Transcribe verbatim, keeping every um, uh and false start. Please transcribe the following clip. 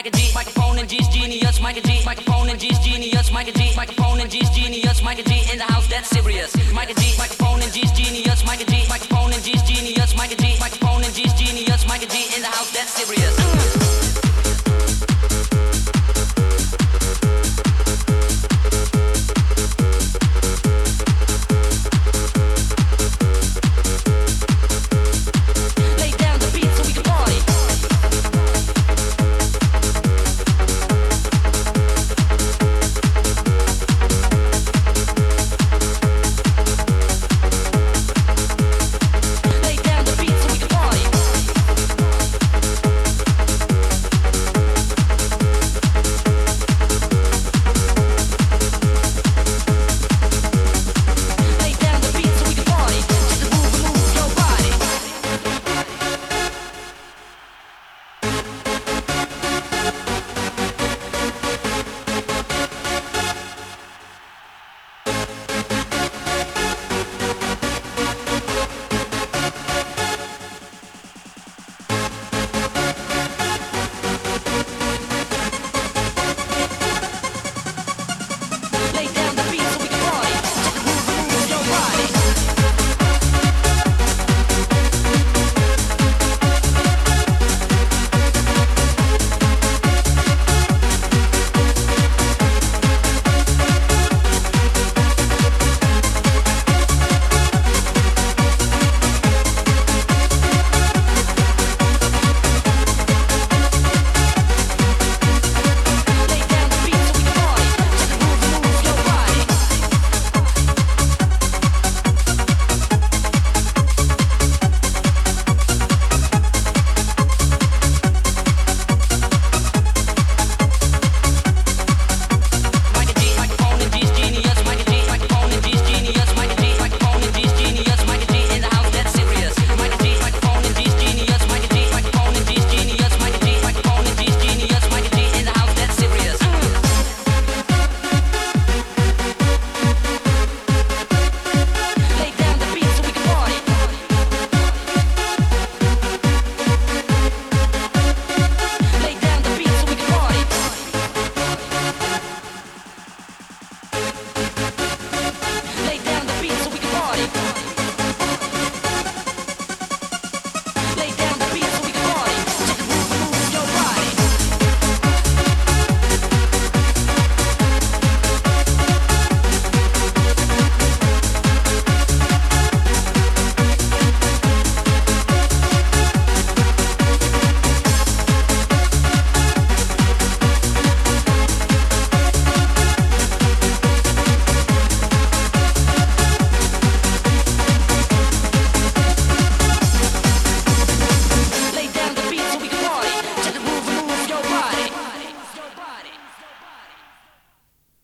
Micah G, microphone and G's genius. Micah G, microphone and G's genius. Micah G, microphone and G's genius. Micah G in the house, that's serious. Micah G, microphone and G's genius. Micah G, microphone and G's genius. Micah G, microphone and G's genius. Micah G in the house, that's serious.